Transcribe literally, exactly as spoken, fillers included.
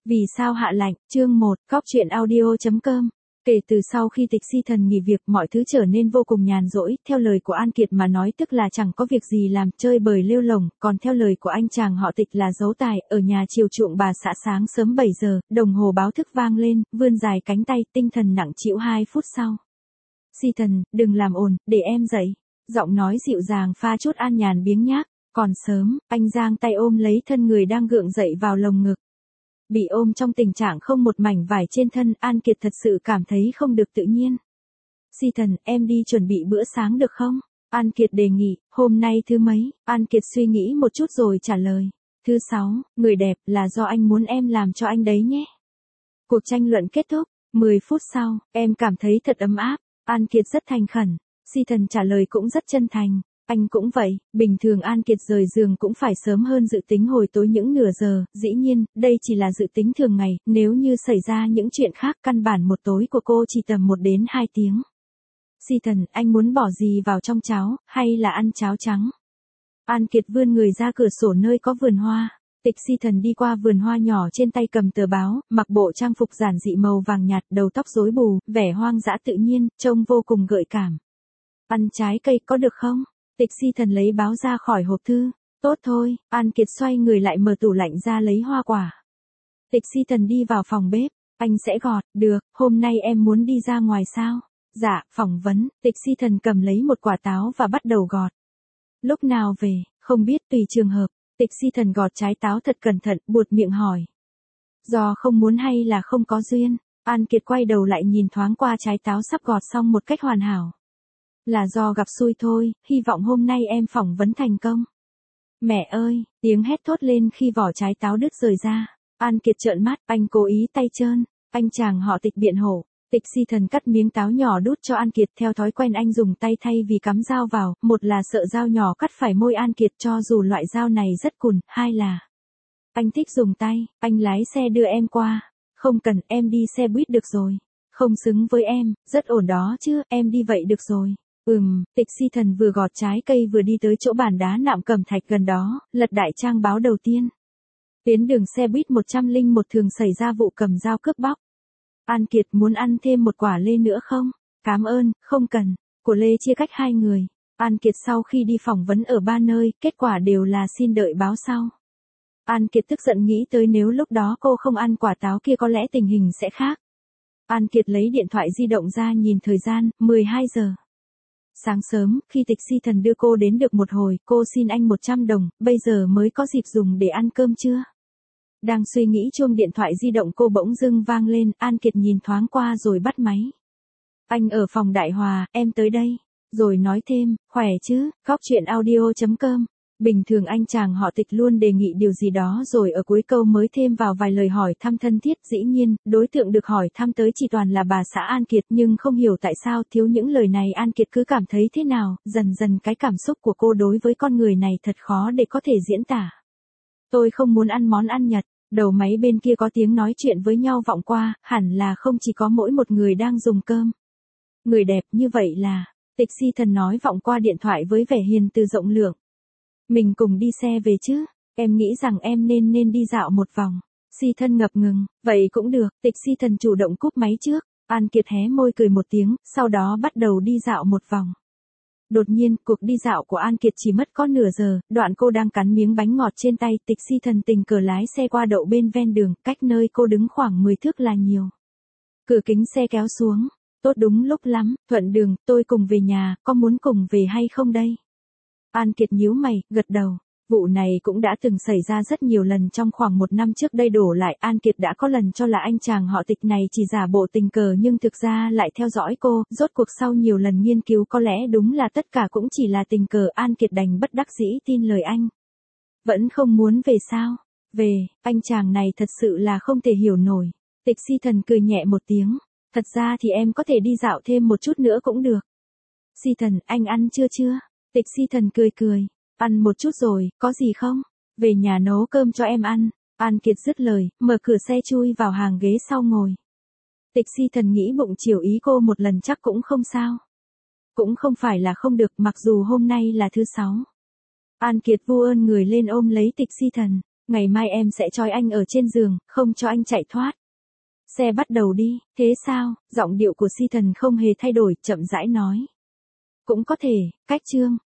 Vì sao hạ lạnh, chương một, cóc truyện audio chấm com. Kể từ sau khi Tịch Si Thần nghỉ việc, mọi thứ trở nên vô cùng nhàn rỗi, theo lời của An Kiệt mà nói tức là chẳng có việc gì làm, chơi bời lêu lổng, còn theo lời của anh chàng họ Tịch là giấu tài, ở nhà chiều chuộng bà xã sáng sớm bảy giờ, đồng hồ báo thức vang lên, vươn dài cánh tay, tinh thần nặng trĩu hai phút sau. Si Thần, đừng làm ồn, để em dậy. Giọng nói dịu dàng pha chút an nhàn biếng nhác, còn sớm, anh giang tay ôm lấy thân người đang gượng dậy vào lồng ngực. Bị ôm trong tình trạng không một mảnh vải trên thân, An Kiệt thật sự cảm thấy không được tự nhiên. Si Thần, em đi chuẩn bị bữa sáng được không? An Kiệt đề nghị, hôm nay thứ mấy? An Kiệt suy nghĩ một chút rồi trả lời. Thứ sáu, người đẹp, là do anh muốn em làm cho anh đấy nhé. Cuộc tranh luận kết thúc, mười phút sau, em cảm thấy thật ấm áp. An Kiệt rất thành khẩn. Si Thần trả lời cũng rất chân thành. Anh cũng vậy, bình thường An Kiệt rời giường cũng phải sớm hơn dự tính hồi tối những nửa giờ, dĩ nhiên, đây chỉ là dự tính thường ngày, nếu như xảy ra những chuyện khác căn bản một tối của cô chỉ tầm một đến hai tiếng. Si Thần, anh muốn bỏ gì vào trong cháo, hay là ăn cháo trắng? An Kiệt vươn người ra cửa sổ nơi có vườn hoa. Tịch Si Thần đi qua vườn hoa nhỏ trên tay cầm tờ báo, mặc bộ trang phục giản dị màu vàng nhạt, đầu tóc rối bù, vẻ hoang dã tự nhiên, trông vô cùng gợi cảm. Ăn trái cây có được không? Tịch Si Thần lấy báo ra khỏi hộp thư. Tốt thôi, An Kiệt xoay người lại mở tủ lạnh ra lấy hoa quả. Tịch Si Thần đi vào phòng bếp. Anh sẽ gọt, được, hôm nay em muốn đi ra ngoài sao? Dạ, phỏng vấn, Tịch Si Thần cầm lấy một quả táo và bắt đầu gọt. Lúc nào về, không biết tùy trường hợp. Tịch Si Thần gọt trái táo thật cẩn thận, buột miệng hỏi. Do không muốn hay là không có duyên? An Kiệt quay đầu lại nhìn thoáng qua trái táo sắp gọt xong một cách hoàn hảo. Là do gặp xui thôi, hy vọng hôm nay em phỏng vấn thành công. Mẹ ơi, tiếng hét thốt lên khi vỏ trái táo đứt rời ra. An Kiệt trợn mắt, anh cố ý tay trơn. Anh chàng họ Tịch biện hộ. Tịch Si Thần cắt miếng táo nhỏ đút cho An Kiệt, theo thói quen anh dùng tay thay vì cắm dao vào, một là sợ dao nhỏ cắt phải môi An Kiệt cho dù loại dao này rất cùn, hai là anh thích dùng tay, anh lái xe đưa em qua. Không cần, em đi xe buýt được rồi. Không xứng với em, rất ổn đó chứ, em đi vậy được rồi. Ừm, Tịch Si Thần vừa gọt trái cây vừa đi tới chỗ bàn đá nạm cẩm thạch gần đó, lật đại trang báo đầu tiên. Tuyến đường xe buýt một không một thường xảy ra vụ cầm dao cướp bóc. An Kiệt muốn ăn thêm một quả lê nữa không? Cảm ơn, không cần. Của lê chia cách hai người. An Kiệt sau khi đi phỏng vấn ở ba nơi, kết quả đều là xin đợi báo sau. An Kiệt tức giận nghĩ tới nếu lúc đó cô không ăn quả táo kia có lẽ tình hình sẽ khác. An Kiệt lấy điện thoại di động ra nhìn thời gian, mười hai giờ. Sáng sớm, khi Tịch Si Thần đưa cô đến được một hồi, cô xin anh một trăm đồng, bây giờ mới có dịp dùng để ăn cơm trưa. Đang suy nghĩ chuông điện thoại di động cô bỗng dưng vang lên, An Kiệt nhìn thoáng qua rồi bắt máy. Anh ở phòng Đại Hòa, em tới đây. Rồi nói thêm, khỏe chứ, cóc truyện audio chấm com. Bình thường anh chàng họ Tịch luôn đề nghị điều gì đó rồi ở cuối câu mới thêm vào vài lời hỏi thăm thân thiết. Dĩ nhiên, đối tượng được hỏi thăm tới chỉ toàn là bà xã An Kiệt, nhưng không hiểu tại sao thiếu những lời này An Kiệt cứ cảm thấy thế nào. Dần dần cái cảm xúc của cô đối với con người này thật khó để có thể diễn tả. Tôi không muốn ăn món ăn Nhật. Đầu máy bên kia có tiếng nói chuyện với nhau vọng qua, hẳn là không chỉ có mỗi một người đang dùng cơm. Người đẹp như vậy là, Tịch Si Thần nói vọng qua điện thoại với vẻ hiền từ rộng lượng. Mình cùng đi xe về chứ, em nghĩ rằng em nên nên đi dạo một vòng. Si Thần ngập ngừng, vậy cũng được, Tịch Si Thần chủ động cúp máy trước. An Kiệt hé môi cười một tiếng, sau đó bắt đầu đi dạo một vòng. Đột nhiên, cuộc đi dạo của An Kiệt chỉ mất có nửa giờ, đoạn cô đang cắn miếng bánh ngọt trên tay, Tịch Si Thần tình cờ lái xe qua đậu bên ven đường, cách nơi cô đứng khoảng mười thước là nhiều. Cửa kính xe kéo xuống, tốt đúng lúc lắm, thuận đường, tôi cùng về nhà, có muốn cùng về hay không đây? An Kiệt nhíu mày, gật đầu. Vụ này cũng đã từng xảy ra rất nhiều lần trong khoảng một năm trước đây đổ lại. An Kiệt đã có lần cho là anh chàng họ Tịch này chỉ giả bộ tình cờ nhưng thực ra lại theo dõi cô. Rốt cuộc sau nhiều lần nghiên cứu có lẽ đúng là tất cả cũng chỉ là tình cờ. An Kiệt đành bất đắc dĩ tin lời anh. Vẫn không muốn về sao? Về, anh chàng này thật sự là không thể hiểu nổi. Tịch Si Thần cười nhẹ một tiếng. Thật ra thì em có thể đi dạo thêm một chút nữa cũng được. Si Thần, anh ăn chưa chưa? Tịch Si Thần cười cười. Ăn một chút rồi, có gì không? Về nhà nấu cơm cho em ăn. An Kiệt dứt lời, mở cửa xe chui vào hàng ghế sau ngồi. Tịch Si Thần nghĩ bụng chiều ý cô một lần chắc cũng không sao. Cũng không phải là không được, mặc dù hôm nay là thứ sáu. An Kiệt vu ơn người lên ôm lấy Tịch Si Thần. Ngày mai em sẽ trói anh ở trên giường, không cho anh chạy thoát. Xe bắt đầu đi, thế sao? Giọng điệu của Si Thần không hề thay đổi, chậm rãi nói. Cũng có thể, cách Trương.